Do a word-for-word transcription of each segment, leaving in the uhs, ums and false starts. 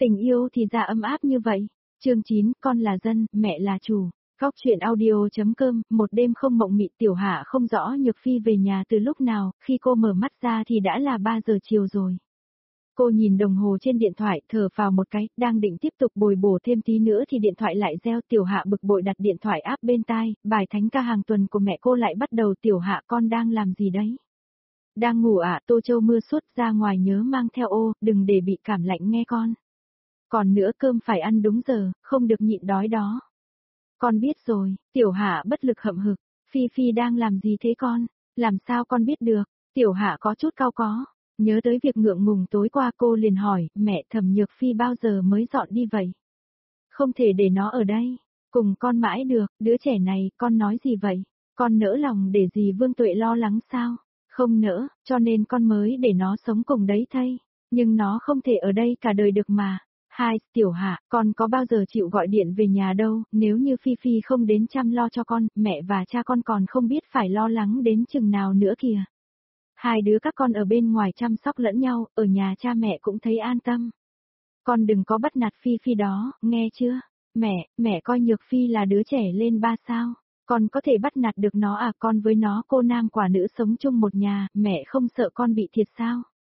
Tình yêu thì ra ấm áp như vậy. Chương chín, con là dân, mẹ là chủ. Góc truyện audio.com, một đêm không mộng mị. Tiểu Hạ không rõ Nhược Phi về nhà từ lúc nào, khi cô mở mắt ra thì đã là ba giờ chiều rồi. Cô nhìn đồng hồ trên điện thoại, thở phào một cái, đang định tiếp tục bồi bổ thêm tí nữa thì điện thoại lại reo. Tiểu Hạ bực bội đặt điện thoại áp bên tai, bài thánh ca hàng tuần của mẹ cô lại bắt đầu. Tiểu Hạ, con đang làm gì đấy? Đang ngủ ạ. À? Tô Châu mưa suốt, ra ngoài nhớ mang theo ô, đừng để bị cảm lạnh nghe con. Còn nữa, cơm phải ăn đúng giờ, không được nhịn đói đó. Con biết rồi. Tiểu Hạ bất lực hậm hực. Phi Phi đang làm gì thế con? Làm sao con biết được? Tiểu Hạ có chút cau có. Nhớ tới việc ngượng ngùng tối qua, cô liền hỏi, mẹ, Thẩm Nhược Phi bao giờ mới dọn đi vậy? Không thể để nó ở đây, cùng con mãi được. Đứa trẻ này, con nói gì vậy? Con nỡ lòng để dì Vương Tuệ lo lắng sao? Không nỡ, cho nên con mới để nó sống cùng đấy thay. Nhưng nó không thể ở đây cả đời được mà. Hai, Tiểu Hạ, con có bao giờ chịu gọi điện về nhà đâu, nếu như Phi Phi không đến chăm lo cho con, mẹ và cha con còn không biết phải lo lắng đến chừng nào nữa kìa. Hai đứa các con ở bên ngoài chăm sóc lẫn nhau, ở nhà cha mẹ cũng thấy an tâm. Con đừng có bắt nạt Phi Phi đó, nghe chưa? Mẹ, mẹ coi Nhược Phi là đứa trẻ lên ba sao? Con có thể bắt nạt được nó à? Con với nó cô nam quả nữ sống chung một nhà, mẹ không sợ con bị thiệt sao?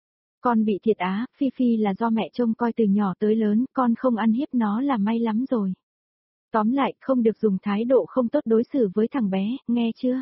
Con bị thiệt á? Phi Phi là do mẹ trông coi từ nhỏ tới lớn, con không ăn hiếp nó là may lắm rồi. Tóm lại, không được dùng thái độ không tốt đối xử với thằng bé, nghe chưa?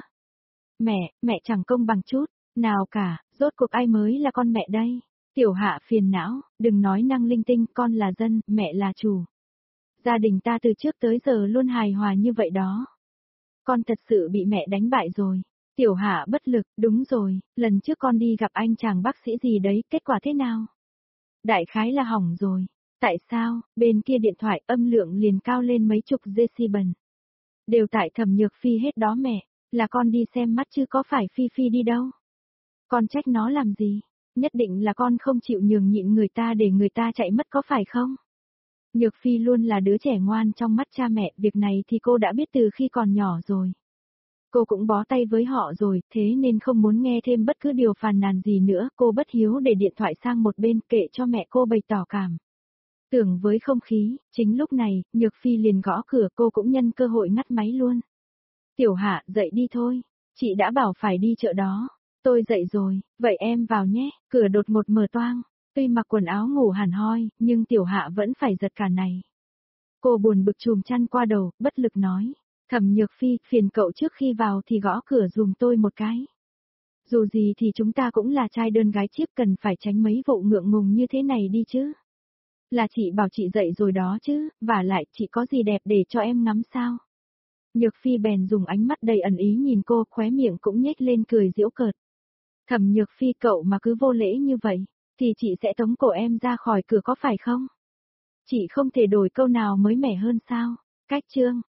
Mẹ, mẹ chẳng công bằng chút, nào cả, rốt cuộc ai mới là con mẹ đây? Tiểu Hạ phiền não, đừng nói năng linh tinh, con là dân, mẹ là chủ. Gia đình ta từ trước tới giờ luôn hài hòa như vậy đó. Con thật sự bị mẹ đánh bại rồi. Tiểu Hạ bất lực, đúng rồi, lần trước con đi gặp anh chàng bác sĩ gì đấy, kết quả thế nào? Đại khái là hỏng rồi. Tại sao? Bên kia điện thoại âm lượng liền cao lên mấy chục decibel. Đều tại Thẩm Nhược Phi hết đó mẹ, là con đi xem mắt chứ có phải Phi Phi đi đâu. Con trách nó làm gì? Nhất định là con không chịu nhường nhịn người ta để người ta chạy mất có phải không? Nhược Phi luôn là đứa trẻ ngoan trong mắt cha mẹ, việc này thì cô đã biết từ khi còn nhỏ rồi. Cô cũng bó tay với họ rồi, thế nên không muốn nghe thêm bất cứ điều phàn nàn gì nữa, cô bất hiếu để điện thoại sang một bên kệ cho mẹ cô bày tỏ cảm. Tưởng với không khí, chính lúc này, Nhược Phi liền gõ cửa, cô cũng nhân cơ hội ngắt máy luôn. Tiểu Hạ, dậy đi thôi, chị đã bảo phải đi chợ đó. Tôi dậy rồi, vậy em vào nhé, cửa đột ngột mở toang. Tuy mặc quần áo ngủ hẳn hoi, nhưng Tiểu Hạ vẫn phải giật cả này. Cô buồn bực chùm chăn qua đầu, bất lực nói. Thẩm Nhược Phi, phiền cậu trước khi vào thì gõ cửa dùm tôi một cái. Dù gì thì chúng ta cũng là trai đơn gái chiếc, cần phải tránh mấy vụ ngượng ngùng như thế này đi chứ. Là chị bảo chị dậy rồi đó chứ, vả lại chị có gì đẹp để cho em ngắm sao? Nhược Phi bèn dùng ánh mắt đầy ẩn ý nhìn cô, khóe miệng cũng nhếch lên cười giễu cợt. Thẩm Nhược Phi, cậu mà cứ vô lễ như vậy, thì chị sẽ tống cổ em ra khỏi cửa có phải không? Chị không thể đổi câu nào mới mẻ hơn sao? Cách chương.